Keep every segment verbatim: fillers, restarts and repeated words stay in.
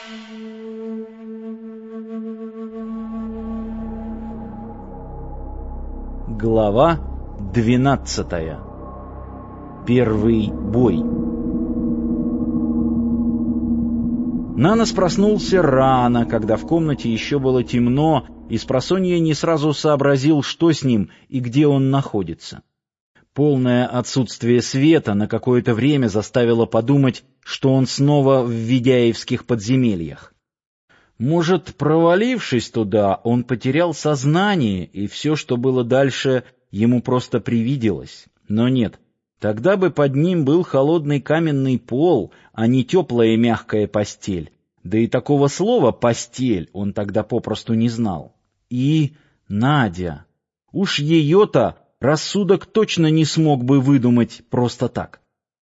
Глава двенадцатая. Первый бой. Нанос проснулся рано, когда в комнате еще было темно, и спросонья не сразу сообразил, что с ним и где он находится. Полное отсутствие света на какое-то время заставило подумать, что он снова в Ведяевских подземельях. Может, провалившись туда, он потерял сознание, и все, что было дальше, ему просто привиделось. Но нет, тогда бы под ним был холодный каменный пол, а не теплая мягкая постель. Да и такого слова «постель» он тогда попросту не знал. И Надя. Уж ее-то рассудок точно не смог бы выдумать просто так.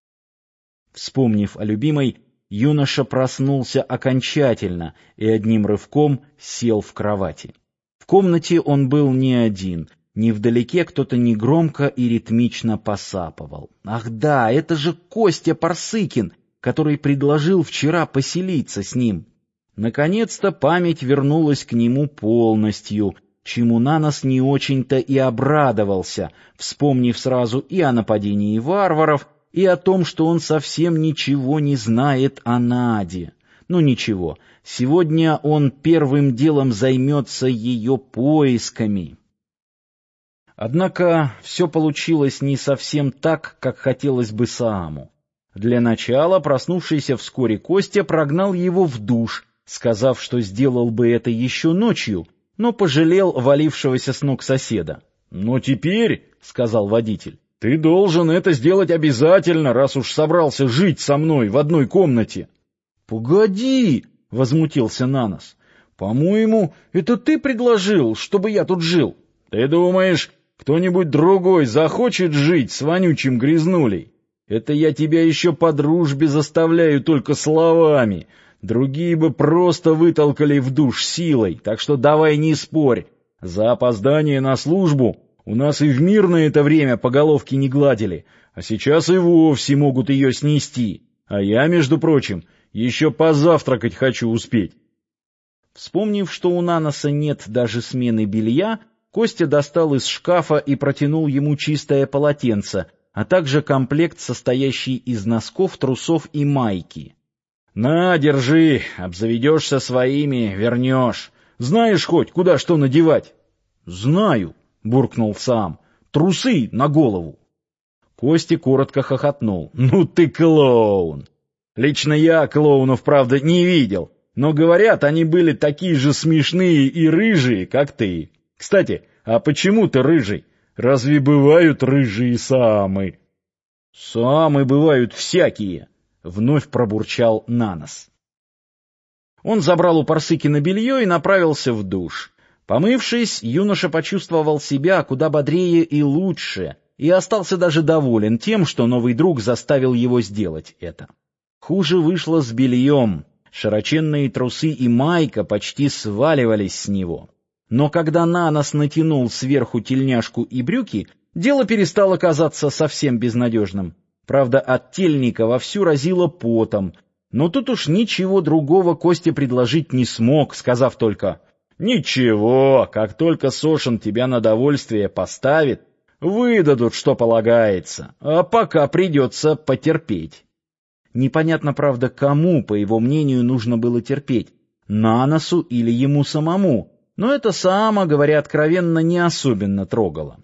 Вспомнив о любимой, юноша проснулся окончательно и одним рывком сел в кровати. В комнате он был не один, невдалеке кто-то негромко и ритмично посапывал. Ах да, это же Костя Парсыкин, который предложил вчера поселиться с ним. Наконец-то память вернулась к нему полностью, чему Нанос не очень-то и обрадовался, вспомнив сразу и о нападении варваров, и о том, что он совсем ничего не знает о Наде. Ну ничего, сегодня он первым делом займется ее поисками. Однако все получилось не совсем так, как хотелось бы Сааму. Для начала проснувшийся вскоре Костя прогнал его в душ, сказав, что сделал бы это еще ночью, но пожалел валившегося с ног соседа. «Но теперь, — сказал водитель, — ты должен это сделать обязательно, раз уж собрался жить со мной в одной комнате». «Погоди, — возмутился Нанос, — по-моему, это ты предложил, чтобы я тут жил. Ты думаешь, кто-нибудь другой захочет жить с вонючим грязнулей? Это я тебя еще по дружбе заставляю только словами. Другие бы просто вытолкали в душ силой, так что давай не спорь. За опоздание на службу у нас и в мирное это время по головке не гладили, а сейчас и вовсе могут ее снести. А я, между прочим, еще позавтракать хочу успеть». Вспомнив, что у Наноса нет даже смены белья, Костя достал из шкафа и протянул ему чистое полотенце, а также комплект, состоящий из носков, трусов и майки. «На, держи, обзаведешься своими, вернешь. Знаешь хоть, куда что надевать?» «Знаю», — буркнул сам, — «трусы на голову». Костя коротко хохотнул. «Ну ты клоун!» «Лично я клоунов, правда, не видел, но, говорят, они были такие же смешные и рыжие, как ты. Кстати, а почему ты рыжий? Разве бывают рыжие самы?» «Самы бывают всякие», — вновь пробурчал Нанос. Он забрал у Парсыкина белье и направился в душ. Помывшись, юноша почувствовал себя куда бодрее и лучше, и остался даже доволен тем, что новый друг заставил его сделать это. Хуже вышло с бельем. Широченные трусы и майка почти сваливались с него. Но когда Нанос натянул сверху тельняшку и брюки, дело перестало казаться совсем безнадежным. Правда, от тельника вовсю разило потом, но тут уж ничего другого Костя предложить не смог, сказав только: «Ничего, как только Сошин тебя на довольствие поставит, выдадут, что полагается, а пока придется потерпеть». Непонятно, правда, кому, по его мнению, нужно было терпеть, Наносу или ему самому, но это Саама, говоря откровенно, не особенно трогало.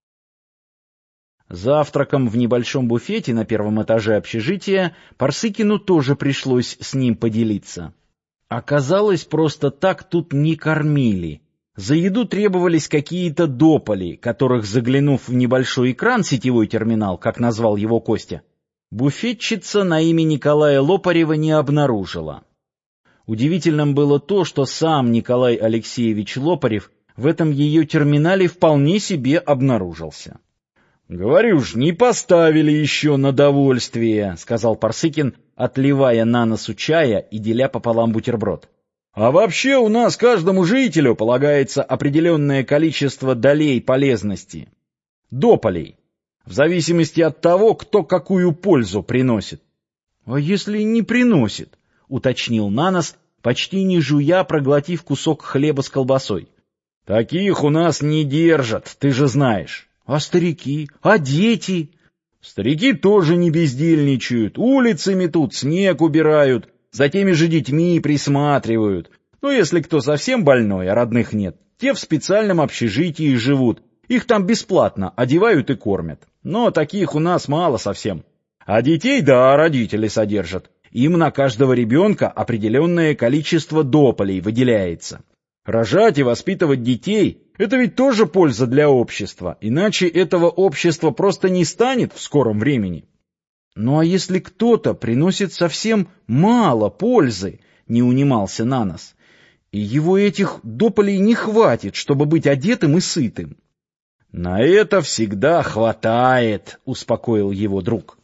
Завтраком в небольшом буфете на первом этаже общежития Парсыкину тоже пришлось с ним поделиться. Оказалось, просто так тут не кормили. За еду требовались какие-то дополи, которых, заглянув в небольшой экран, сетевой терминал, как назвал его Костя, буфетчица на имя Николая Лопарева не обнаружила. Удивительным было то, что сам Николай Алексеевич Лопарев в этом ее терминале вполне себе обнаружился. «Говорю ж, не поставили еще на довольствие», — сказал Парсыкин, отливая Наносу чая и деля пополам бутерброд. «А вообще у нас каждому жителю полагается определенное количество долей полезности, дополей, в зависимости от того, кто какую пользу приносит». «А если не приносит?» — уточнил Нанос, почти не жуя, проглотив кусок хлеба с колбасой. — Таких у нас не держат, ты же знаешь. — А старики? А дети? — Старики тоже не бездельничают, улицы метут, снег убирают, за теми же детьми присматривают. Ну, если кто совсем больной, а родных нет, те в специальном общежитии живут. Их там бесплатно одевают и кормят. Но таких у нас мало совсем. А детей, да, родители содержат. Им на каждого ребенка определенное количество дополей выделяется. Рожать и воспитывать детей — это ведь тоже польза для общества, иначе этого общества просто не станет в скором времени. Ну а если кто-то приносит совсем мало пользы, не унимался Нанос, и его этих дополей не хватит, чтобы быть одетым и сытым? На это всегда хватает, успокоил его друг.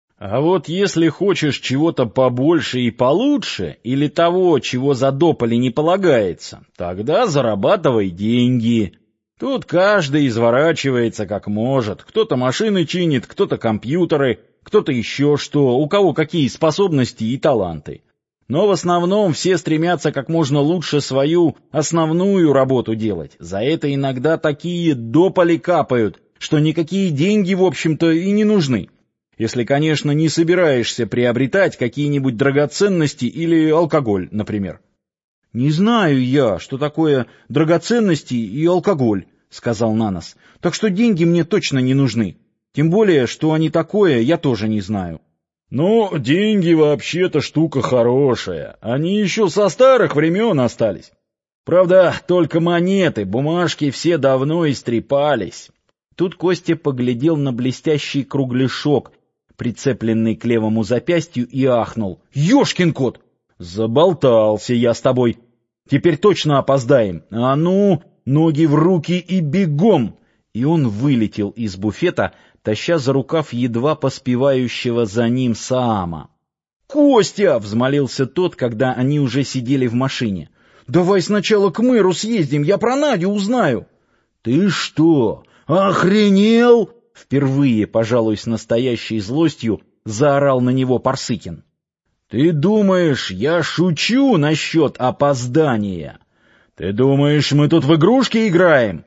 А вот если хочешь чего-то побольше и получше, или того, чего за дополи не полагается, тогда зарабатывай деньги. Тут каждый изворачивается как может. Кто-то машины чинит, кто-то компьютеры, кто-то еще что, у кого какие способности и таланты. Но в основном все стремятся как можно лучше свою основную работу делать. За это иногда такие дополи капают, что никакие деньги, в общем-то, и не нужны. Если, конечно, не собираешься приобретать какие-нибудь драгоценности или алкоголь, например. — Не знаю я, что такое драгоценности и алкоголь, — сказал Нанос, — так что деньги мне точно не нужны. Тем более, что они такое, я тоже не знаю. — Ну, деньги вообще-то штука хорошая. Они еще со старых времен остались. Правда, только монеты, бумажки все давно истрепались. Тут Костя поглядел на блестящий кругляшок, прицепленный к левому запястью, и ахнул. — Ёшкин кот! Заболтался я с тобой. Теперь точно опоздаем. А ну, ноги в руки и бегом! И он вылетел из буфета, таща за рукав едва поспевающего за ним Саама. — Костя! — взмолился тот, когда они уже сидели в машине. — Давай сначала к мэру съездим, я про Надю узнаю. — Ты что, охренел? — впервые, пожалуй, с настоящей злостью заорал на него Парсыкин. — Ты думаешь, я шучу насчет опоздания? Ты думаешь, мы тут в игрушки играем?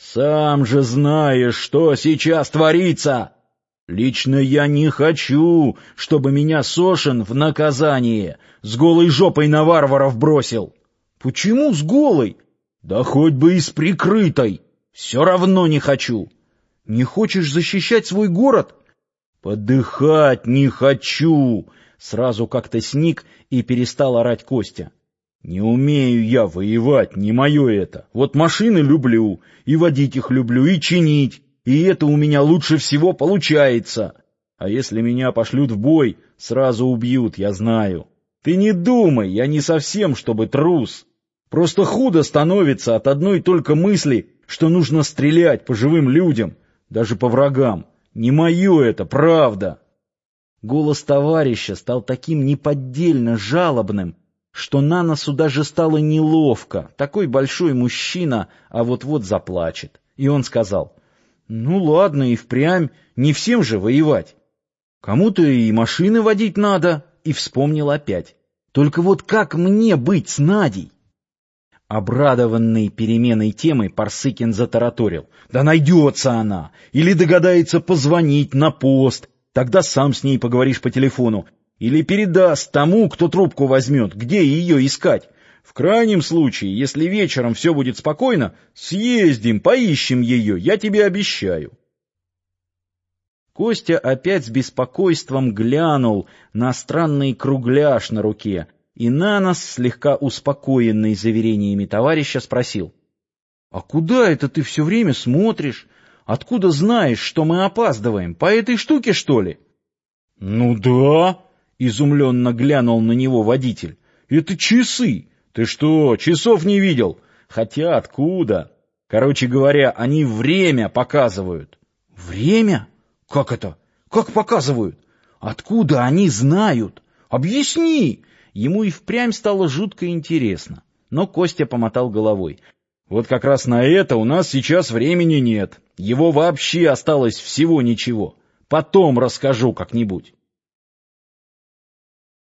Сам же знаешь, что сейчас творится. Лично я не хочу, чтобы меня Сошин в наказание с голой жопой на варваров бросил. — Почему с голой? — Да хоть бы и с прикрытой. Все равно не хочу. — Не хочешь защищать свой город? — Подыхать не хочу. Сразу как-то сник и перестал орать Костя. Не умею я воевать, не мое это. Вот машины люблю, и водить их люблю, и чинить, и это у меня лучше всего получается. А если меня пошлют в бой, сразу убьют, я знаю. Ты не думай, я не совсем, чтобы трус. Просто худо становится от одной только мысли, что нужно стрелять по живым людям, даже по врагам. Не мое это, правда. Голос товарища стал таким неподдельно жалобным, что Наносу даже стало неловко. Такой большой мужчина, а вот-вот заплачет. И он сказал: — Ну ладно, и впрямь, не всем же воевать. Кому-то и машины водить надо. И вспомнил опять. Только вот как мне быть с Надей? Обрадованный переменой темы, Парсыкин затараторил: — Да найдется она! Или догадается позвонить на пост, тогда сам с ней поговоришь по телефону. Или передаст тому, кто трубку возьмет, где ее искать. В крайнем случае, если вечером все будет спокойно, съездим, поищем ее, я тебе обещаю. Костя опять с беспокойством глянул на странный кругляш на руке, и Нанос, слегка успокоенный заверениями товарища, спросил: — А куда это ты все время смотришь? Откуда знаешь, что мы опаздываем? По этой штуке, что ли? — Ну да, — изумленно глянул на него водитель. — Это часы. Ты что, часов не видел? Хотя откуда? Короче говоря, они время показывают. — Время? Как это? Как показывают? Откуда они знают? Объясни! Ему и впрямь стало жутко интересно. Но Костя помотал головой. Вот как раз на это у нас сейчас времени нет. Его вообще осталось всего ничего. Потом расскажу как-нибудь.